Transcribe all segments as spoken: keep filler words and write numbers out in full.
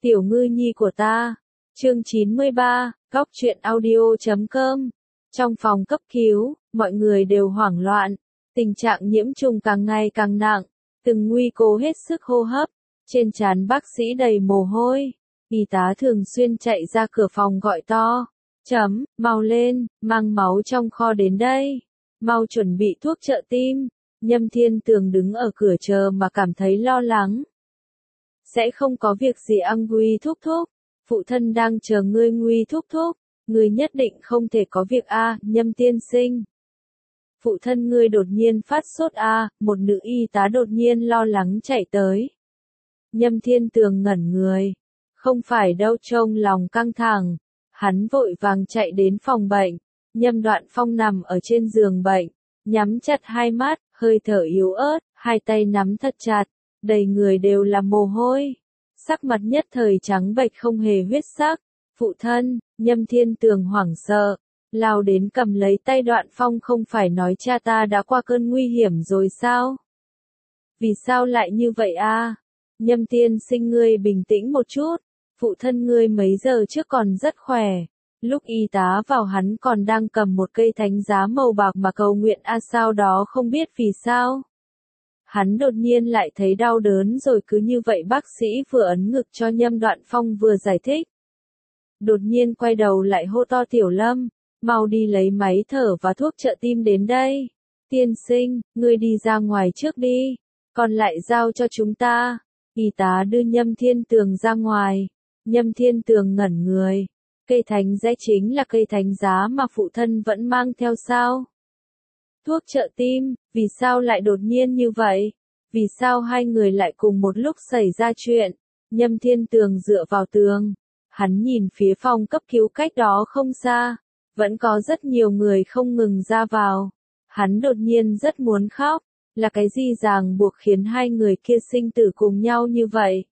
Tiểu ngư nhi của ta. Chương chín mươi ba, góc truyện audio chấm com. Trong phòng cấp cứu, mọi người đều hoảng loạn, tình trạng nhiễm trùng càng ngày càng nặng, từng nguy cố hết sức hô hấp, trên trán bác sĩ đầy mồ hôi, y tá thường xuyên chạy ra cửa phòng gọi to, chấm, mau lên, mang máu trong kho đến đây, mau chuẩn bị thuốc trợ tim. Nhâm Thiên Tường đứng ở cửa chờ mà cảm thấy lo lắng. Sẽ không có việc gì a Nguy thúc thúc, phụ thân đang chờ ngươi Nguy thúc thúc, ngươi nhất định không thể có việc a, Nhâm tiên sinh. Phụ thân ngươi đột nhiên phát sốt a, một nữ y tá đột nhiên lo lắng chạy tới. Nhâm Thiên Tường ngẩn người, không phải đâu, trông lòng căng thẳng, hắn vội vàng chạy đến phòng bệnh. Nhâm Đoạn Phong nằm ở trên giường bệnh, nhắm chặt hai mắt, hơi thở yếu ớt, hai tay nắm thật chặt, đầy người đều là mồ hôi, sắc mặt nhất thời trắng bệch không hề huyết sắc. Phụ thân, Nhâm Thiên Tường hoảng sợ, lao đến cầm lấy tay Đoạn Phong, không phải nói cha ta đã qua cơn nguy hiểm rồi sao? Vì sao lại như vậy a? Nhâm tiên sinh ngươi bình tĩnh một chút, phụ thân ngươi mấy giờ trước còn rất khỏe. Lúc y tá vào hắn còn đang cầm một cây thánh giá màu bạc mà cầu nguyện a, sao đó không biết vì sao. Hắn đột nhiên lại thấy đau đớn rồi, cứ như vậy bác sĩ vừa ấn ngực cho Nhâm Đoạn Phong vừa giải thích. Đột nhiên quay đầu lại hô to, Tiểu Lâm, mau đi lấy máy thở và thuốc trợ tim đến đây. Tiên sinh, ngươi đi ra ngoài trước đi, còn lại giao cho chúng ta. Y tá đưa Nhâm Thiên Tường ra ngoài. Nhâm Thiên Tường ngẩn người. Cây thánh giá chính là cây thánh giá mà phụ thân vẫn mang theo sao? Thuốc trợ tim, vì sao lại đột nhiên như vậy? Vì sao hai người lại cùng một lúc xảy ra chuyện? Nhâm Thiên Tường dựa vào tường, hắn nhìn phía phòng cấp cứu cách đó không xa, vẫn có rất nhiều người không ngừng ra vào. Hắn đột nhiên rất muốn khóc, là cái gì ràng buộc khiến hai người kia sinh tử cùng nhau như vậy?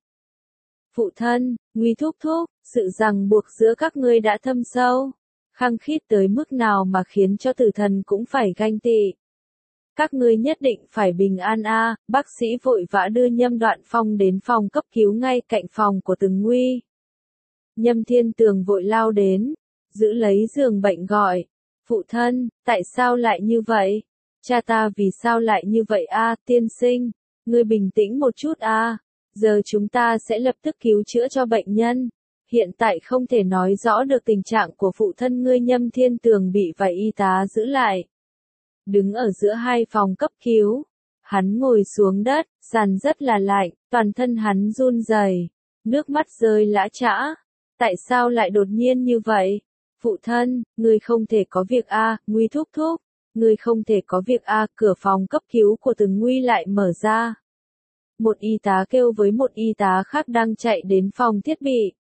Phụ thân, Nguy thúc thúc, sự ràng buộc giữa các ngươi đã thâm sâu, khăng khít tới mức nào mà khiến cho tử thần cũng phải ganh tị. Các ngươi nhất định phải bình an a. Bác sĩ vội vã đưa Nhâm Đoạn Phong đến phòng cấp cứu ngay cạnh phòng của Từng Nguy. Nhâm Thiên Tường vội lao đến, giữ lấy giường bệnh gọi, phụ thân, tại sao lại như vậy? Cha ta vì sao lại như vậy a? Tiên sinh, ngươi bình tĩnh một chút a. Giờ chúng ta sẽ lập tức cứu chữa cho bệnh nhân. Hiện tại không thể nói rõ được tình trạng của phụ thân ngươi. Nhâm Thiên Tường bị vài y tá giữ lại, đứng ở giữa hai phòng cấp cứu. Hắn ngồi xuống đất, sàn rất là lạnh, toàn thân hắn run rẩy, nước mắt rơi lã chã. Tại sao lại đột nhiên như vậy? Phụ thân, ngươi không thể có việc a, Nguy thúc thúc, ngươi không thể có việc a. Cửa phòng cấp cứu của Từng Nguy lại mở ra. Một y tá kêu với một y tá khác đang chạy đến phòng thiết bị.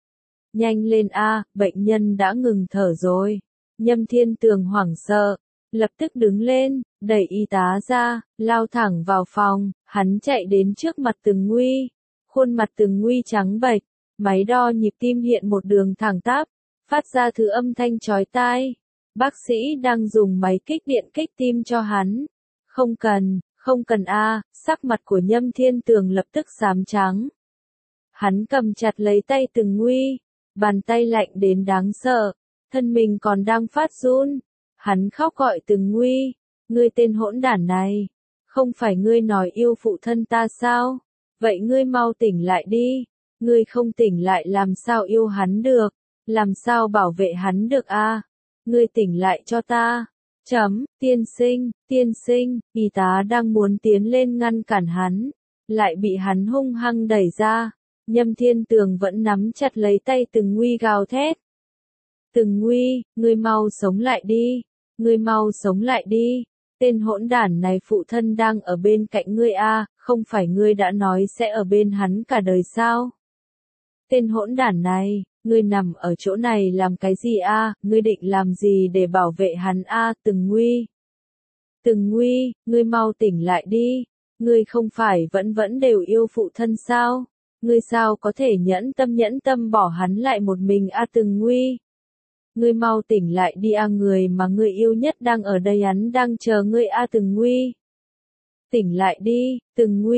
Nhanh lên a, bệnh nhân đã ngừng thở rồi. Nhâm Thiên Tường hoảng sợ, lập tức đứng lên, đẩy y tá ra, lao thẳng vào phòng. Hắn chạy đến trước mặt Từng Nguy, khuôn mặt Từng Nguy trắng bệch, máy đo nhịp tim hiện một đường thẳng tắp, phát ra thứ âm thanh chói tai. Bác sĩ đang dùng máy kích điện kích tim cho hắn. Không cần, không cần a. Sắc mặt của Nhâm Thiên Tường lập tức xám trắng. Hắn cầm chặt lấy tay Từng Nguy, bàn tay lạnh đến đáng sợ, thân mình còn đang phát run. Hắn khóc gọi Từng Nguy, ngươi tên hỗn đản này, không phải ngươi nói yêu phụ thân ta sao? Vậy ngươi mau tỉnh lại đi, ngươi không tỉnh lại làm sao yêu hắn được, làm sao bảo vệ hắn được a? Ngươi tỉnh lại cho ta. Chấm, tiên sinh, tiên sinh, y tá đang muốn tiến lên ngăn cản hắn, lại bị hắn hung hăng đẩy ra. Nhâm Thiên Tường vẫn nắm chặt lấy tay Từng Nguy gào thét. Từng Nguy, ngươi mau sống lại đi, ngươi mau sống lại đi, tên hỗn đản này phụ thân đang ở bên cạnh ngươi a, không phải ngươi đã nói sẽ ở bên hắn cả đời sao? Tên hỗn đản này, ngươi nằm ở chỗ này làm cái gì a? Ngươi định làm gì để bảo vệ hắn a? Từng Nguy, Từng Nguy, ngươi mau tỉnh lại đi, ngươi không phải vẫn vẫn đều yêu phụ thân sao? Ngươi sao có thể nhẫn tâm nhẫn tâm bỏ hắn lại một mình a? Từng Nguy, ngươi mau tỉnh lại đi a, người mà ngươi yêu nhất đang ở đây, hắn đang chờ ngươi a. Từng Nguy, tỉnh lại đi, Từng Nguy,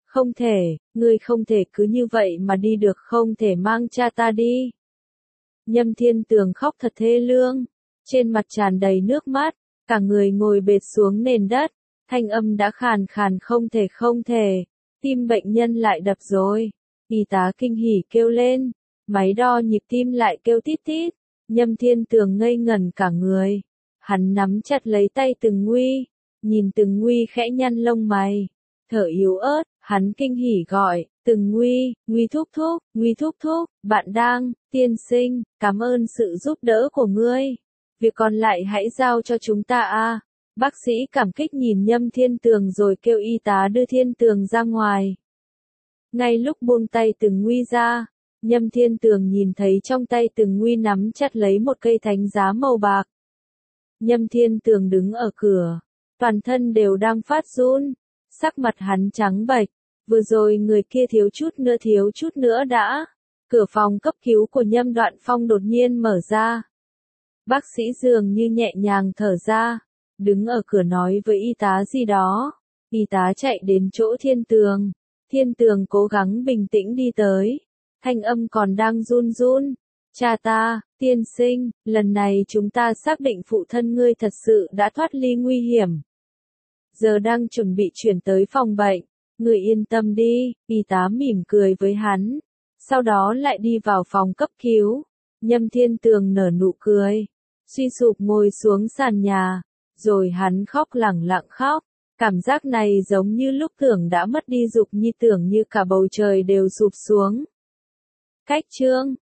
Không thể, ngươi không thể cứ như vậy mà đi được, không thể mang cha ta đi. Nhâm Thiên Tường khóc thật thê lương, trên mặt tràn đầy nước mắt, cả người ngồi bệt xuống nền đất, thanh âm đã khàn khàn không thể không thể, tim bệnh nhân lại đập rồi. Y tá kinh hỉ kêu lên, máy đo nhịp tim lại kêu tít tít, Nhâm Thiên Tường ngây ngẩn cả người. Hắn nắm chặt lấy tay Từng Nguy, nhìn Từng Nguy khẽ nhăn lông mày, thở yếu ớt, hắn kinh hỉ gọi, Từng Nguy, Nguy thúc thúc, Nguy thúc thúc, bạn đang, tiên sinh, cảm ơn sự giúp đỡ của ngươi. Việc còn lại hãy giao cho chúng ta a. Bác sĩ cảm kích nhìn Nhâm Thiên Tường rồi kêu y tá đưa Thiên Tường ra ngoài. Ngay lúc buông tay Từng Nguy ra, Nhâm Thiên Tường nhìn thấy trong tay Từng Nguy nắm chặt lấy một cây thánh giá màu bạc. Nhâm Thiên Tường đứng ở cửa, toàn thân đều đang phát run, sắc mặt hắn trắng bệch, vừa rồi người kia thiếu chút nữa thiếu chút nữa đã. Cửa phòng cấp cứu của Nhâm Đoạn Phong đột nhiên mở ra. Bác sĩ dường như nhẹ nhàng thở ra, đứng ở cửa nói với y tá gì đó. Y tá chạy đến chỗ Thiên Tường. Thiên Tường cố gắng bình tĩnh đi tới. Thanh âm còn đang run run. Cha ta, tiên sinh, lần này chúng ta xác định phụ thân ngươi thật sự đã thoát ly nguy hiểm. Giờ đang chuẩn bị chuyển tới phòng bệnh. Ngươi yên tâm đi, y tá mỉm cười với hắn. Sau đó lại đi vào phòng cấp cứu. Nhâm Thiên Tường nở nụ cười, suy sụp ngồi xuống sàn nhà, rồi hắn khóc lẳng lặng khóc. Cảm giác này giống như lúc tưởng đã mất đi dục nhi, tưởng như cả bầu trời đều sụp xuống. Cách chương